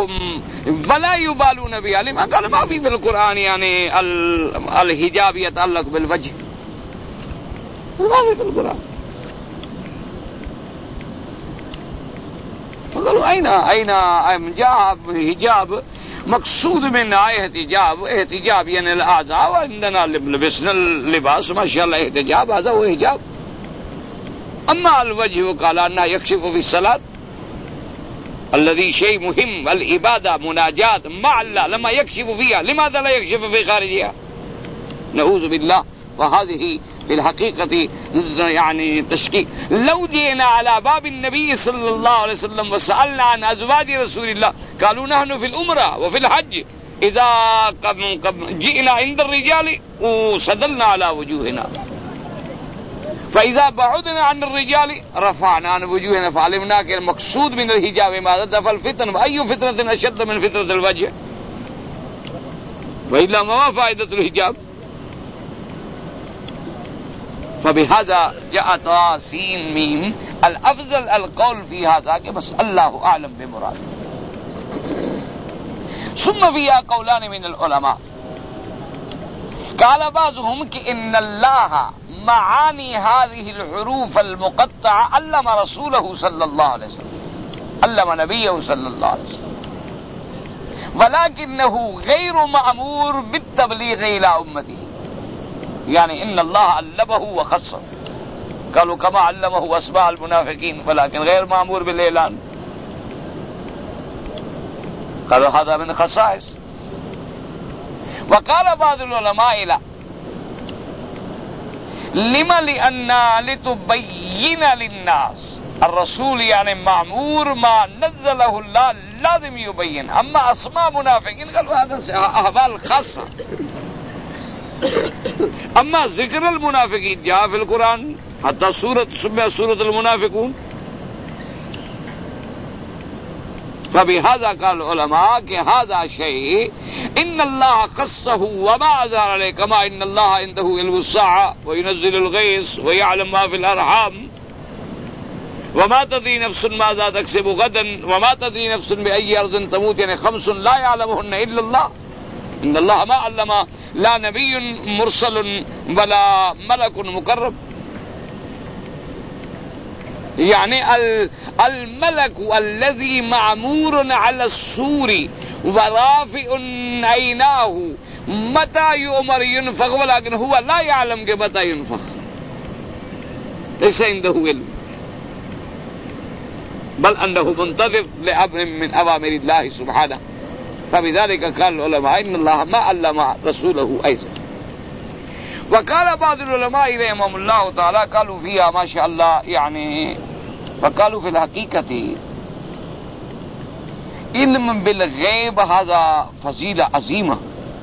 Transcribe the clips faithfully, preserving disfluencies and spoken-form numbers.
وهم ولا يبالون بها لما قال ما في في القرآن يعني الحجاب يتعلق بالوجه ما في في القرآن. فقالوا أين أين جاء حجاب مقصود من آية احتجاب احتجاب يعني الأعضاء وعندنا لبسنا اللباس ما شاء الله احتجاب هذا هو حجاب. أما الوجه قال أنها يكشف في الصلاة الذي شيء مهم العبادة مناجاة مع الله لما يكشف فيها لماذا لا يكشف في خارجها؟ نعوذ بالله. وهذه في الحقيقة يعني تشكيك. لو جئنا على باب النبي صلى الله عليه وسلم وسألنا عن أزواج رسول الله قالوا نحن في العمرة وفي الحج إذا جئنا عند الرجال وسدلنا على وجوهنا فإذا بعدنا عن الرجال رفعنا عن وجوهنا فعلمنا کہ المقصود من الحجاب ماذا دفع الفتن وأي فتنة أشد من فتنة الوجه وإلا ما فائدة الحجاب. فبهذا جاء تاسين ميم الأفضل القول في هذا کہ بس الله أعلم بمراد. ثم فيها قولان من العلماء قال بعضهم کہ ان الله معاني هذه الحروف المقطعة علم رسوله صلى الله عليه وسلم علم نبيه صلى الله عليه وسلم ولكنه غير مأمور بالتبليغ إلى أمته يعني إن الله علمه وخصه. قالوا كما علمه أسماء المنافقين ولكن غير مأمور بالإعلان. قالوا هذا من خصائص. وقال بعض العلماء لا لما لأن لتبين للناس الرسول يعني مأمور ما نزله الله لازم يبين. أما أسماء منافقين قالوا هذا أحوال خاصة. أما ذكر المنافقين جاء في القرآن حتى سورة سميت سورة المنافقون. فبهذا قال العلماء کہ هذا شيء إن الله خصه وما أظهر عليه كما إن الله عنده علم الساعة وينزل الغيث ويعلم ما في الأرحام وما تدري نفس ماذا تكسب غدا وما تدري نفس بأي أرض تموت يعني خمس لا يعلمهن إلا الله. إن الله ما علم لا نبي مرسل ولا ملك مقرب يعني الملك الذي معمور على السور ورافع عيناه متى يؤمر ينفخ ولكن هو لا يعلم متى ينفخ ليس عنده علم بل أنه منتظر لأمر من أوامر الله سبحانه. فبذلك قال العلماء إن الله ما علم رسوله أيضا. وقال بعض العلماء رحمهم الله تعالى قالوا فيها ما شاء الله يعني فقالوا في الحقيقة علم بالغيب هذا فضيلة عظيمة.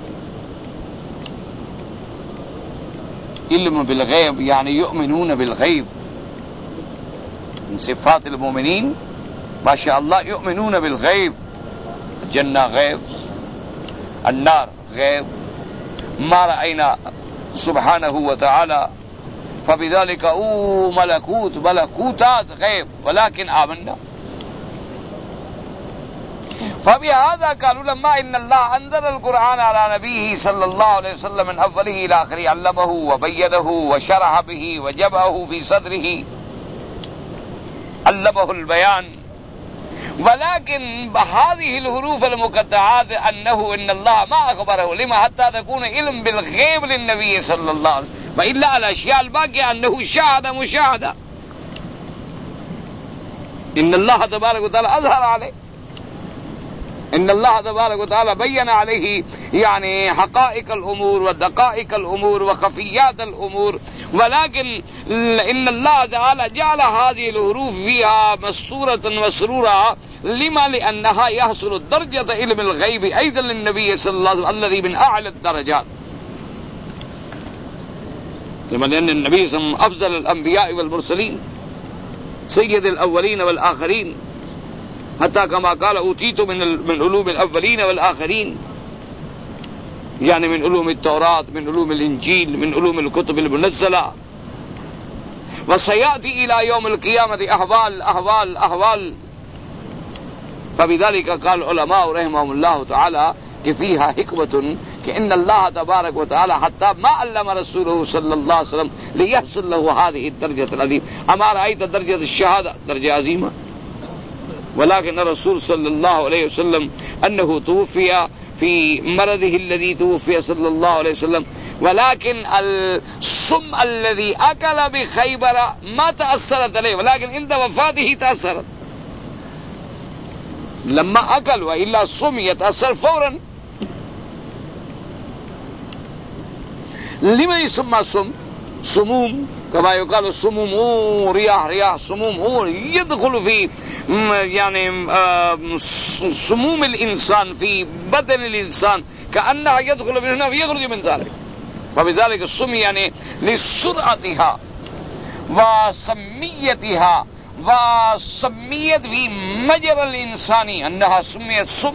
علم بالغيب يعني يؤمنون بالغيب من صفات المؤمنين ما شاء الله يؤمنون بالغيب. الجنة غيب النار غيب ما رأينا سبحانه وتعالى. فبذلك او ملكوت ملكوتات غيب ولكن آمنا. فبهذا قالوا لما إن الله أنزل القرآن على نبيه صلى الله عليه وسلم من أوله إلى آخره علمه وبينه وشرح به وجبه في صدره علمه البيان. ولكن بهذه الحروف المقطعات أنه إن الله ما أخبره لما حتى تكون علم بالغيب للنبي صلى الله عليه وسلم وإلا الأشياء الباقية أنه شاهد مشاهدة. إن الله تبارك وتعالى أظهر عليه إن الله تبارك وتعالى بين عليه يعني حقائق الأمور ودقائق الأمور وخفيات الأمور. ولكن إن الله تعالى جعل هذه الحروف فيها مستورة مسرورة لما لأنها يحصل درجة علم الغيب أيضا للنبي صلى الله عليه وسلم الذي من أعلى الدرجات. لما لأن النبي صلى الله عليه وسلم أفضل الأنبياء والمرسلين سيد الأولين والآخرين حتى كما قال أوتيت من من علوم الأولين والآخرين يعني من علوم التوراة من علوم الإنجيل من علوم الكتب المنزلة. وسيأتي إلى يوم القيامة أحوال أحوال أحوال فبذلك قال العلماء رحمهم الله تعالى کہ فيها حكمة کہ ان اللہ تبارک و تعالی حتى ما علم رسوله صلی اللہ علیہ وسلم ليحصل له هذه الدرجة العظيمة. اما رأيت درجة الشهادة درجة عظيمة، ولكن الرسول صلى الله عليه وسلم انه توفي في مرضه الذي توفي صلى الله عليه وسلم، ولكن السم الذي اكل بخيبر ما تأثرت عليه، ولكن عند وفاته تأثرت. لما اكل والا السم يتأثر فورا. لما يسمى السم؟ سموم كما يقال السموم أو رياح رياح سموم أو يدخل في يعني سموم الإنسان في بدن الإنسان كأنها يدخل من هنا ويخرج من ذلك. فبذلك السم يعني لسرعتها وسميتها وسميت في مجرى الإنسان أنها سميت سم،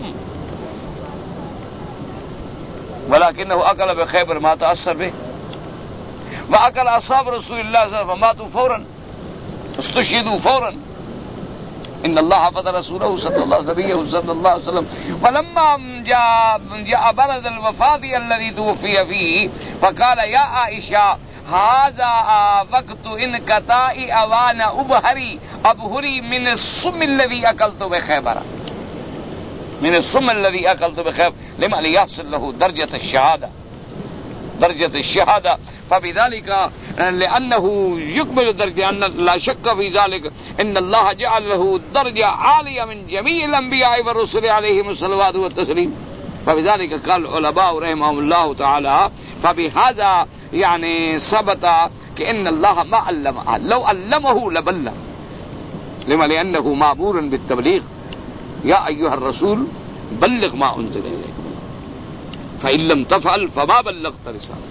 ولكنه أكل بخيبر ما تأثر به، وأكل أصحاب رسول الله صلى الله عليه وسلم فماتوا فورا، استشهدوا فورا. إن الله حفظ رسوله صلى الله عليه صلى الله عليه وسلم. ولما جاء جاء برد الوفاة الذي توفي فيه فقال يا عائشة هذا وقت انقطاع أوان أبهري أبهري من السم الذي أكلت بخيبر، من السم الذي أكلت بخيبر، لما ليحصل له درجة الشهادة درجة الشهادة. فبذلك لأنه يكمل درجة، أن لا شك في ذلك إن الله جعل له درجة عالية من جميع الأنبياء والرسل عليهم الصلوات والتسليم. فبذلك قال العلماء رحمهم الله تعالى فبهذا يعني ثبت كأن الله ما علمه، لو علمه لبلغ. لما لأنه مأمور بالتبليغ، يا أيها الرسول بلغ ما أنزل إليك فإن لم تفعل فما بلغت رسالة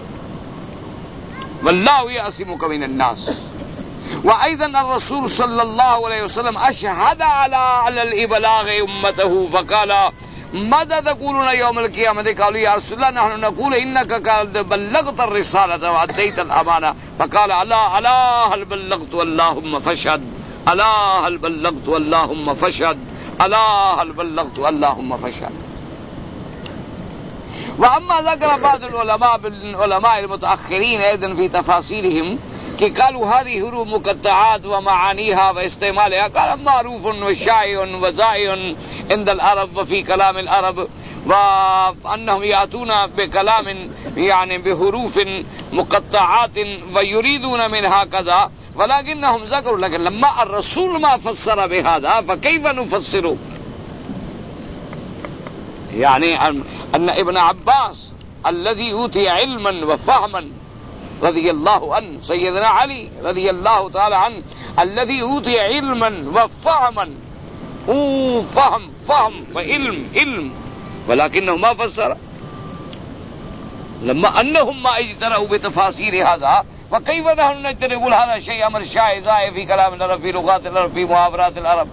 والله يعصمك من الناس. وأيضا الرسول صلى الله عليه وسلم أشهد على على الإبلاغ أمته فقال ماذا تقولون يوم القيامة؟ قالوا يا رسول الله نحن نقول إنك قد بلغت الرسالة وأديت الأمانة. فقال ألا ألا هل بلغت اللهم فاشهد، ألا هل بلغت اللهم فاشهد، ألا هل بلغت اللهم فاشهد. وأما ذكر بعض العلماء بالعلماء المتأخرين أيضا في تفاصيلهم کہ قالوا هذه حروف مقطعات ومعانيها واستعمالها قال معروف وشائع وزائع عند العرب وفي كلام العرب، وأنهم يأتون بكلام يعني بحروف مقطعات ويريدون منها كذا، ولكنهم ذكروا لكن لما الرسول ما فسر بهذا فكيف نفسره؟ يعني أن ابن عباس الذي أوتي علما وفهما رضي الله عنه، سيدنا علي رضي الله تعالى عنه الذي أوتي علما وفهما، هو فهم فهم وعلم علم، ولكنه ما فسر. لما أنهم ما اجترأوا بتفاسير هذا فكيف نحن نجترأ نقول هذا شيء أمر شائع زائع في كلام العرب في لغات العرب في محاورات العرب.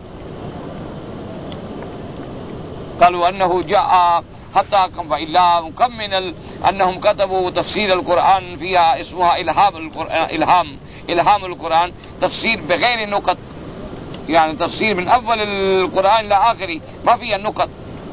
قالوا أنه جاء حتى كم إلا كم من ال... أنهم كتبوا تفسير القرآن فيها اسمها إلهام القرآن، إلهام إلهام القرآن، تفسير بغير نقط، يعني تفسير من أول القرآن إلى آخره ما فيها نقط.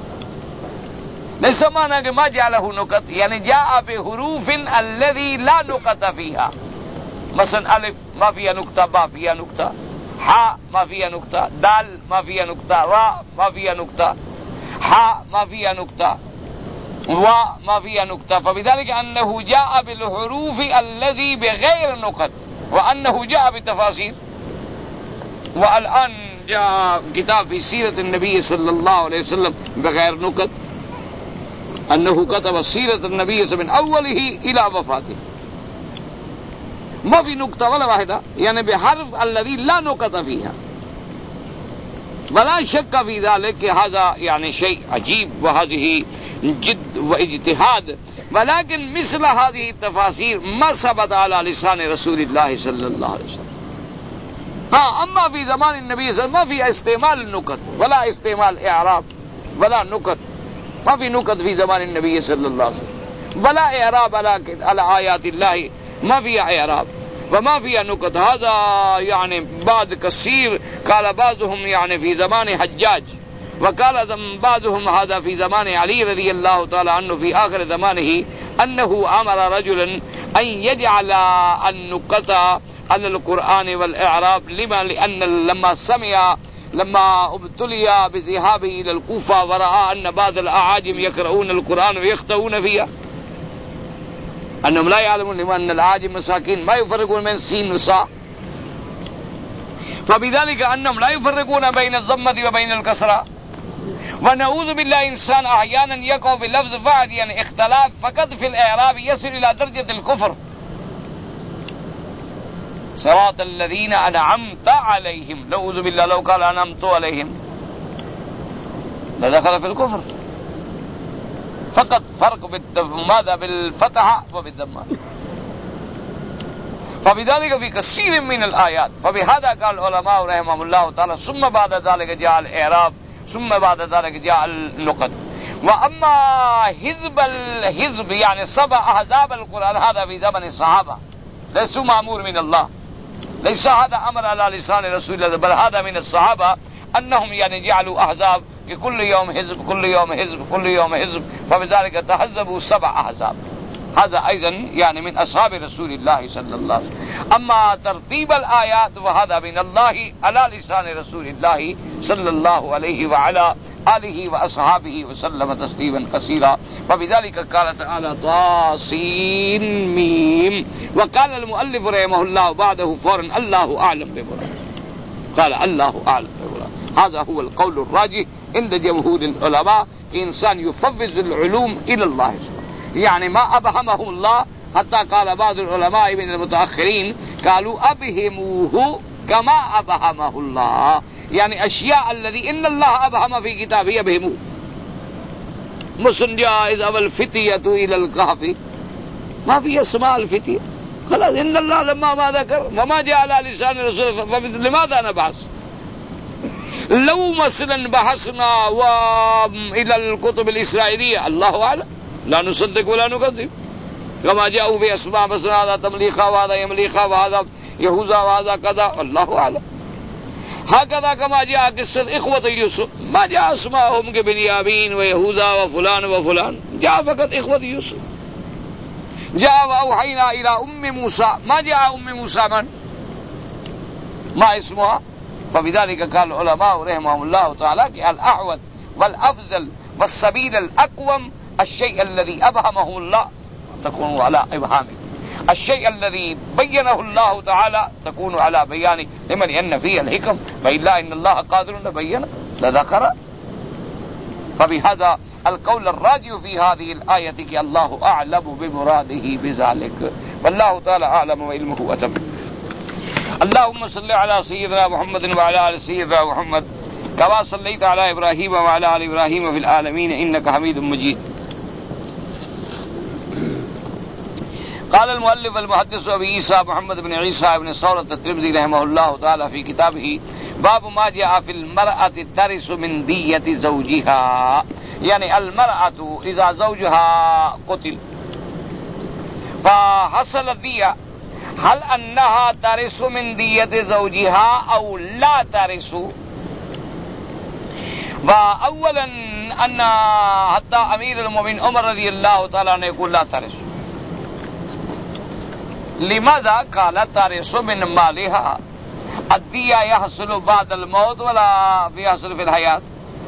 ليس معنى ما جعله نقط، يعني جاء بحروف الذي لا نقط فيها. مثلا ألف ما فيها نقطة، با فيها نقطة، حاء ما فيها نقطة، دال ما فيها نقطة، راء ما فيها نقطة، حاء ما فيها نقطة، واء ما فيها نقطة. فبذلك أنه جاء بالحروف الذي بغير نقط، وأنه جاء بتفاصيل. والآن جاء كتاب في سيرة النبي صلى الله عليه وسلم بغير نقط، أنه كتب سيرة النبي صلى الله عليه وسلم من أوله إلى وفاته ما في نقطة ولا واحدة، يعني بحرف الذي لا نقط فيها. ولا شك في ذلك هذا يعني شيء عجيب وهذه جد واجتهاد، ولكن مثل هذه التفاسير ما ثبت على لسان رسول الله صلى الله عليه وسلم. ها أما في زمان النبي صلى الله عليه وسلم ما في استعمال النقط ولا استعمال إعراب ولا نقط، ما في نقط في زمان النبي صلى الله عليه وسلم، ولا إعراب على على آيات الله ما فيها إعراب وما فيها نقط. هذا يعني بعد كثير قال بعضهم يعني في زمان حجاج وقال بعضهم هذا في زمان علي رضي الله تعالى عنه في آخر زمانه أنه أمر رجلا أن يجعل النكت على القرآن والإعراب لما لأن لما سمع لما ابتلي بذهابه إلى الكوفة ورأى أن بعض الأعاجم يقرؤون القرآن ويخطئون فيها أنهم لا يعلمون أن الأعاجم مساكين ما يفرقون بين السين والصاء، فبذلك أنهم لا يفرقون بين الضمة وبين الكسرة. ونعوذ بالله إنسان أحيانا يقع باللفظ فعل يعني اختلاف فقط في الإعراب يصل إلى درجة الكفر. صراط الذين أنعمت عليهم، نعوذ بالله لو قال أنعمت عليهم لدخل في الكفر. فقط فرق ماذا بالفتحة وبالضمة. فبذلك في كثير من الآيات، فبهذا قال العلماء رحمهم الله تعالى ثم بعد ذلك جاء الإعراب ثم بعد ذلك جاء النقد. وأما حزب الحزب يعني سبع أحزاب القرآن هذا في زمن الصحابة ليسوا مأمور من الله، ليس هذا أمر على لسان رسول الله، بل هذا من الصحابة أنهم يعني جعلوا أحزاب كل يوم حزب كل يوم حزب كل يوم حزب، فبذلك تحزبوا سبع أحزاب. هذا أيضا يعني من أصحاب رسول الله صلى الله عليه وسلم. أما ترتيب الآيات وهذا من الله على لسان رسول الله صلى الله عليه وعلى آله وأصحابه وسلم تسليما كثيرا. فبذلك قال تعالى طاسين ميم. وقال المؤلف رحمه الله بعده فورا الله أعلم بمراده، قال الله أعلم بمراده. هذا هو القول الراجح عند جمهور العلماء، إنسان يفوض العلوم إلى الله سبحانه، يعني ما أبهمه الله. حتى قال بعض العلماء من المتأخرين قالوا أبهموه كما أبهمه الله، يعني أشياء الذي إن الله أبهم في كتابه أبهموه. مثل جاء إذا الفتية إلى الكهف ما في اسماء الفتية، خلاص إن الله لما ما ذكر وما جاء على لسان الرسول فلماذا نبحث؟ لو مثلا بحثنا وإلى الكتب الإسرائيلية الله أعلم لا نصدق ولا نكذب، كما جاءوا بأسماء مثلا هذا تمليخا وهذا يمليخا وهذا يهوذا وهذا كذا الله أعلم. هكذا كما جاء قصة إخوة يوسف ما جاء اسمائهم كبنيامين ويهوذا وفلان وفلان، جاء فقط إخوة يوسف. جاء وأوحينا إلى أم موسى ما جاء أم موسى من ما اسمها. فبذلك قال العلماء رحمهم الله تعالى الأعود والأفضل والسبيل الأقوم الشيء الذي أبهمه الله تكون على إبهامه، الشيء الذي بينه الله تعالى تكون على بيانه، لمن أن فيه الحكم وإلا إن الله قادر لبين لذكر. فبهذا القول الراجح في هذه الآية كي الله أعلم بمراده بذلك، والله تعالى أعلم وعلمه أتم. اللهم صل على سيدنا محمد وعلى آل سيدنا محمد كما صليت على إبراهيم وعلى آل إبراهيم في العالمين إنك حميد مجيد. قال المؤلف المحدث أبي عيسى محمد بن عيسى بن ثورة الترمذي رحمه الله تعالى في كتابه باب ما جاء في المرأة ترث من دية زوجها، يعني المرأة إذا زوجها قتل فحصل الدية هل أنها ترث من دية زوجها أو لا ترث؟ وأولا أن حتى أمير المؤمنين عمر رضي الله تعالى عنه يقول لا ترث. لماذا؟ قال ترث من مالها، الدية يحصل بعد الموت ولا يحصل في الحياة؟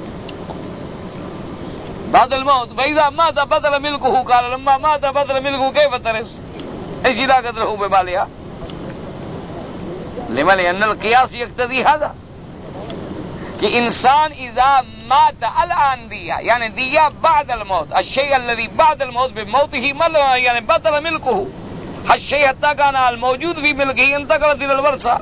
بعد الموت. فإذا مات بدل ملكه قال لما مات بدل ملكه كيف ترث؟ ايش علاقة له بمالها؟ لما؟ لأن القياس يقتضي هذا کہ انسان اذا مات الان دیا يعني دیا بعد الموت، الشيء الذي بعد الموت بموته يعني بطل ملكه، الشيء حتى كان الموجود في ملكه انتقلت الى الورثة.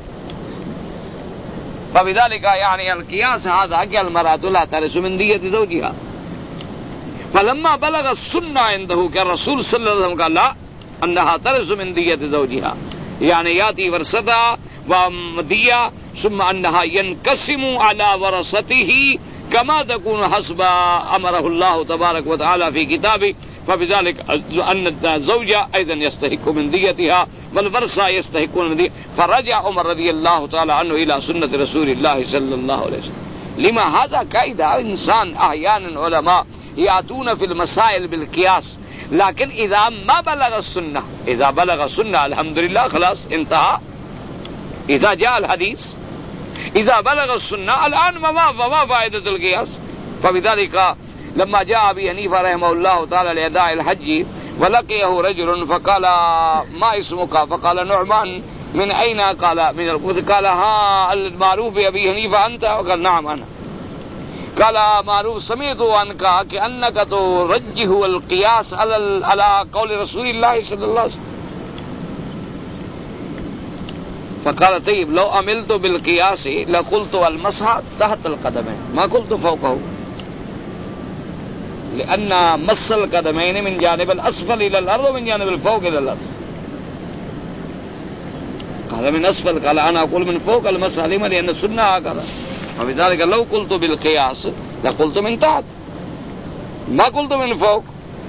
فبذلك يعني القياس هذا کہ المرأة لا ترث من دية زوجها. فلما بلغ السنة عنده كالرسول صلى الله عليه وسلم قال لا انها ترث من دية زوجها، يعني ياتي ورثتها ودية ثم أنها ينقسم على ورثته كما تكون حسب أمره الله تبارك وتعالى في كتابه. فبذلك أن الزوج أيضا يستحق من ديتها والورثة يستحقون من ديتها. فرجع عمر رضي الله تعالى عنه إلى سنة رسول الله صلى الله عليه وسلم، لما هذا قاعدة إنسان أحيانا علماء يأتون في المسائل بالقياس، لكن إذا ما بلغ السنة، إذا بلغ السنة الحمد لله خلاص انتهى. إذا جاء الحديث إذا بلغ السنة الآن ما ما فائدة القياس. فبذلك لما جاء أبي حنيفة رحمه الله تعالى لأداء الحج ولقيه رجل فقال ما اسمك؟ فقال نعمان. من أين؟ قال من الكوفة. قال ها المعروف بأبي حنيفة أنت؟ وقال نعم أنا. قال معروف سمعت عنك كأنك ترجح القياس على على قول رسول الله صلى الله عليه وسلم. فقال طيب لو عملت بالقياس لقلت المسح تحت القدمين ما قلت فوقه، لأن مس القدمين من جانب الأسفل إلى الأرض ومن جانب الفوق إلى الأرض. قال من أسفل، قال أنا أقول من فوق المسح لما؟ لأن السنة هكذا. وبذلك لو قلت بالقياس لقلت من تحت ما قلت من فوق.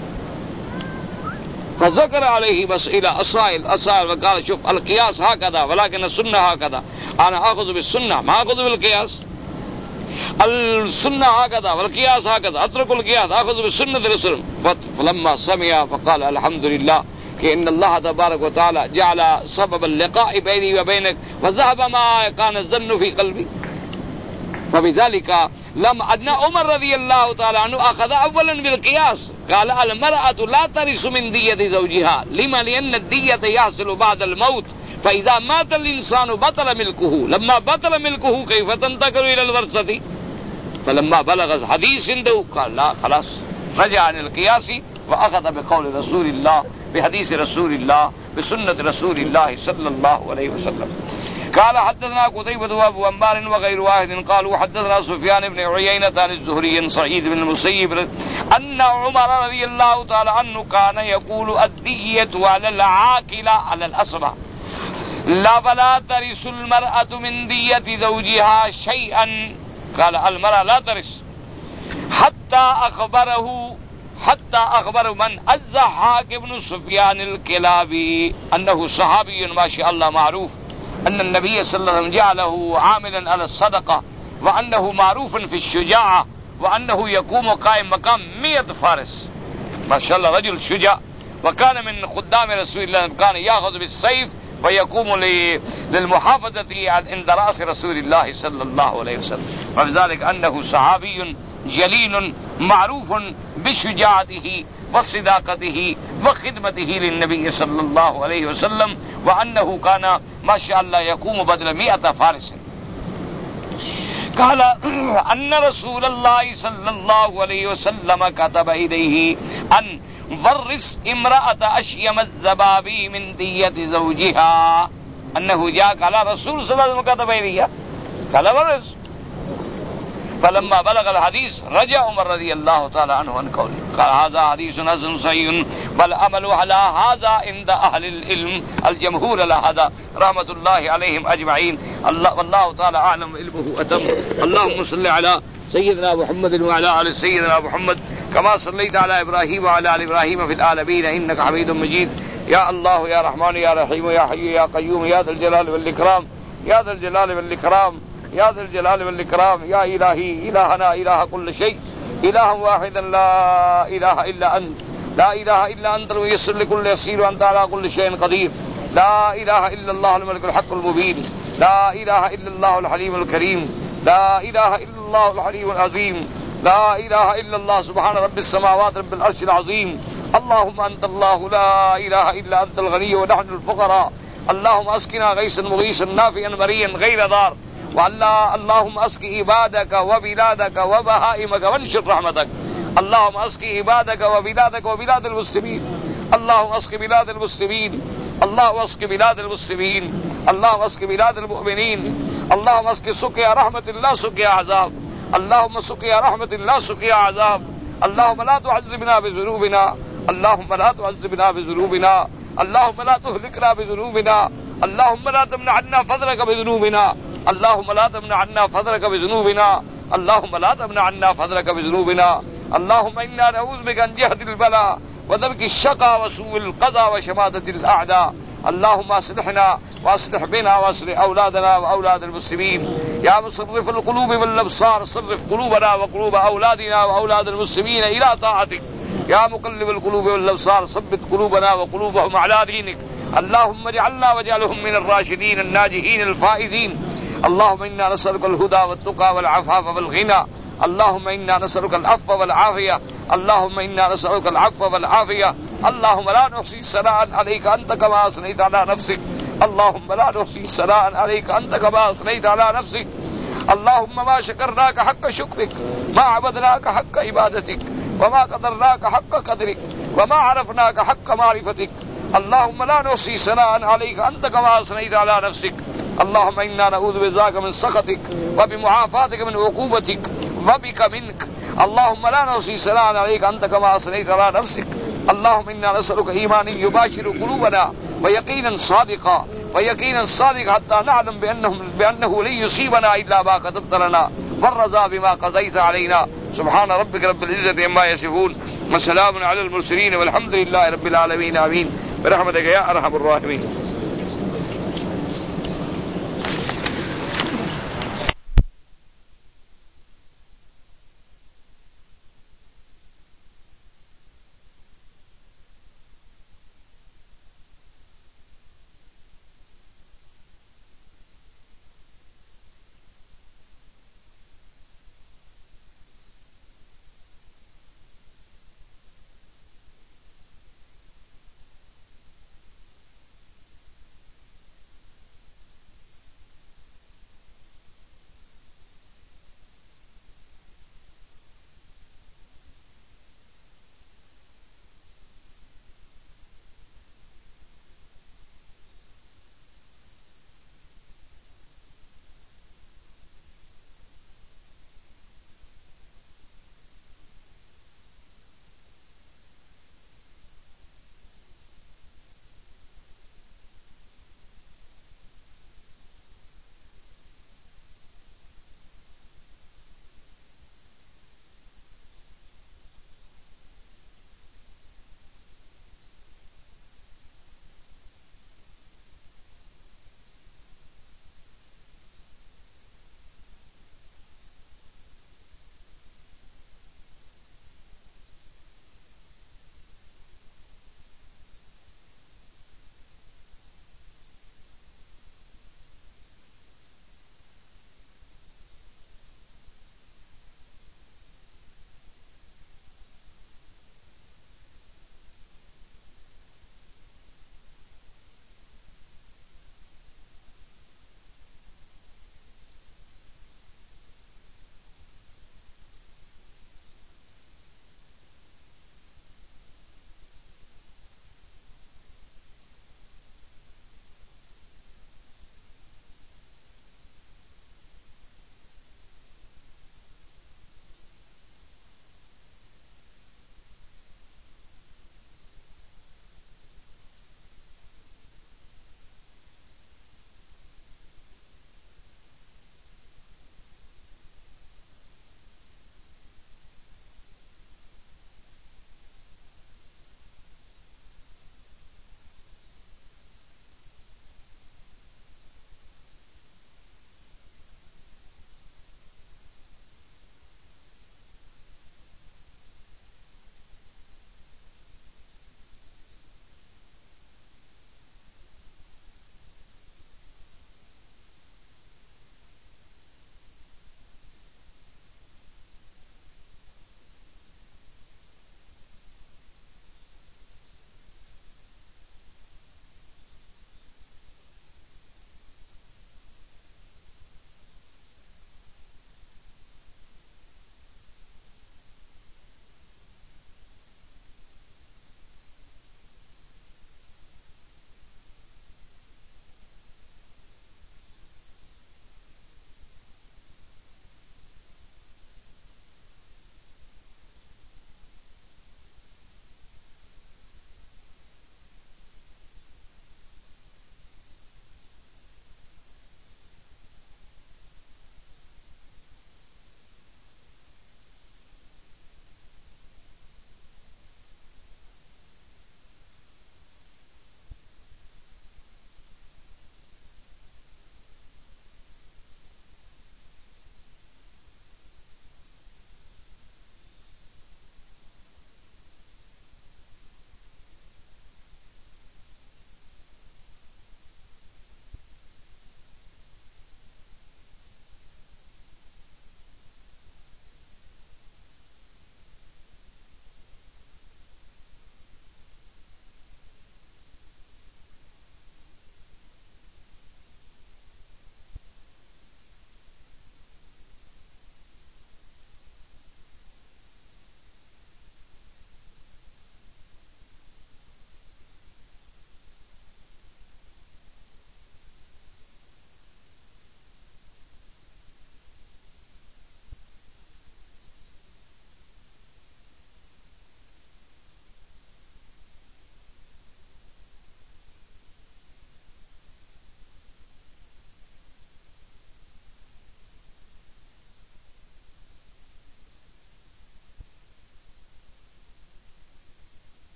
فذكر عليه بس إلى أصائل أصائل وقال شوف القياس هكذا ولكن السنة هكذا، أنا أخذ بالسنة ما أخذ بالقياس. السنة هكذا والقياس هكذا، أترك القياس أخذ بالسنة الرسول. فلما سمع فقال الحمد لله كأن الله تبارك وتعالى جعل سبب اللقاء بيني وبينك وذهب ما كان الظن في قلبي. فبذلك لما أن عمر رضي الله تعالى عنه أخذ أولا بالقياس، قال المرأة لا ترث من دية زوجها. لما؟ لأن الدية يحصل بعد الموت، فإذا مات الإنسان بطل ملكه، لما بطل ملكه كيف تنتقل إلى الورثة؟ فلما بلغ الحديث عنده قال لا خلاص رجع عن القياس وأخذ بقول رسول الله، بحديث رسول الله، بسنة رسول الله صلى الله عليه وسلم. قال حدثنا قتيبة وابو عمار وغير واحد قالوا حدثنا سفيان بن عيينة عن الزهري سعيد بن المسيب أن عمر رضي الله تعالى عنه كان يقول الدية على العاقلة على الأصبع لا فلا ترث المرأة من دية زوجها شيئا. قال المرأة لا ترث حتى أخبره حتى أخبر من الضحاك بن سفيان الكلابي أنه صحابي ما شاء الله معروف أن النبي صلى الله عليه وسلم جعله عاملا على الصدقة، وأنه معروف في الشجاعة، وأنه يقوم قائم مقام مئة فارس ما شاء الله، رجل شجاع. وكان من خدام رسول الله، كان يأخذ بالسيف ويقوم للمحافظة عند رأس رسول الله صلى الله عليه وسلم. وبذلك أنه صحابي جليل معروف بشجاعته وصداقته وخدمته للنبي صلى الله عليه وسلم، وأنه كان ما شاء الله يقوم بدل مئة فارس. قال أن رسول الله صلى الله عليه وسلم كتب إليه أن ورث امرأة أشيم الذبابي من دية زوجها. أنه جاء قال رسول صلى الله عليه وسلم كتب إليه قال ورث. فلما بلغ الحديث رجع عمر رضي الله تعالى عنه عن قوله. قال هذا حديث حسن صحيح والعمل على هذا عند أهل العلم الجمهور على هذا رحمة الله عليهم أجمعين. الله والله تعالى أعلم علمه أتم. اللهم صل على سيدنا محمد وعلى آل سيدنا محمد كما صليت على إبراهيم وعلى آل إبراهيم في العالمين إنك حميد مجيد. يا الله يا رحمن يا رحيم يا حي يا قيوم يا ذا الجلال والإكرام يا ذا الجلال والإكرام يا ذا الجلال والإكرام يا إلهي إلهنا إله كل شيء إله واحدا لا إله إلا أنت لا إله إلا أنت الميسر لكل يسير وأنت على كل شيء قدير. لا إله إلا الله الملك الحق المبين. لا إله إلا الله الحليم الكريم. لا إله إلا الله الحليم العظيم. لا إله إلا الله سبحان رب السماوات رب العرش العظيم. اللهم أنت الله لا إله إلا أنت الغني ونحن الفقراء. اللهم أسقنا غيثا مغيثا نافعا مريا غير ضار. والله اللهم اسق عبادك وبلادك وبهائمك وانشر رحمتك. اللهم اسق عبادك وبلادك وبلاد المسلمين. اللهم اسق بلاد المسلمين. اللهم اسق بلاد المسلمين. اللهم اسق بلاد المؤمنين. اللهم اسق سقيا رحمة الله سقيا عذاب. اللهم سقيا رحمة الله سقيا عذاب. اللهم لا تعذبنا بذنوبنا. اللهم لا تعذبنا بذنوبنا. اللهم لا تهلكنا بذنوبنا. اللهم لا تمنع عنا فضلك بذنوبنا. اللهم لا تمنع عنا فضلك بذنوبنا. اللهم لا تمنع عنا فضلك بذنوبنا. اللهم إنا نعوذ بك من جهد البلاء ودرك الشقى وسوء القضاء وشماتة الأعداء. اللهم أصلحنا واصلح بنا واصلح أولادنا وأولاد المسلمين يا مصرف القلوب والأبصار صرف قلوبنا وقلوب أولادنا وأولاد المسلمين إلى طاعتك يا مقلب القلوب والأبصار ثبت قلوبنا وقلوبهم على دينك اللهم اجعلنا واجعلهم من الراشدين الناجحين الفائزين اللهم إنا نسألك الهدى والتقى والعفاف والغنى اللهم إنا نسألك العفو والعافية اللهم إنا نسألك العفو والعافية اللهم لا نحصي ثناء عليك أنت كما أثنيت على نفسك اللهم لا نحصي ثناء عليك أنت كما أثنيت على نفسك اللهم ما شكرناك حق شكرك ما عبدناك حق عبادتك وما قدرناك حق قدرك وما عرفناك حق معرفتك اللهم لا نحصي ثناء عليك أنت كما أثنيت على نفسك اللهم إنا نعوذ بذاك من سخطك وبمعافاتك من عقوبتك وبك منك اللهم لا نحصي ثناء عليك أنت كما أثنيت على نفسك اللهم إنا نسألك إيمانا يباشر قلوبنا ويقينا صادقا ويقينا صادقا حتى نعلم بأنه, بأنه لن يصيبنا إلا ما كتبت لنا والرضا بما قضيت علينا سبحان ربك رب العزة عما يصفون وسلام على المرسلين والحمد لله رب العالمين آمين برحمتك يا أرحم الراحمين.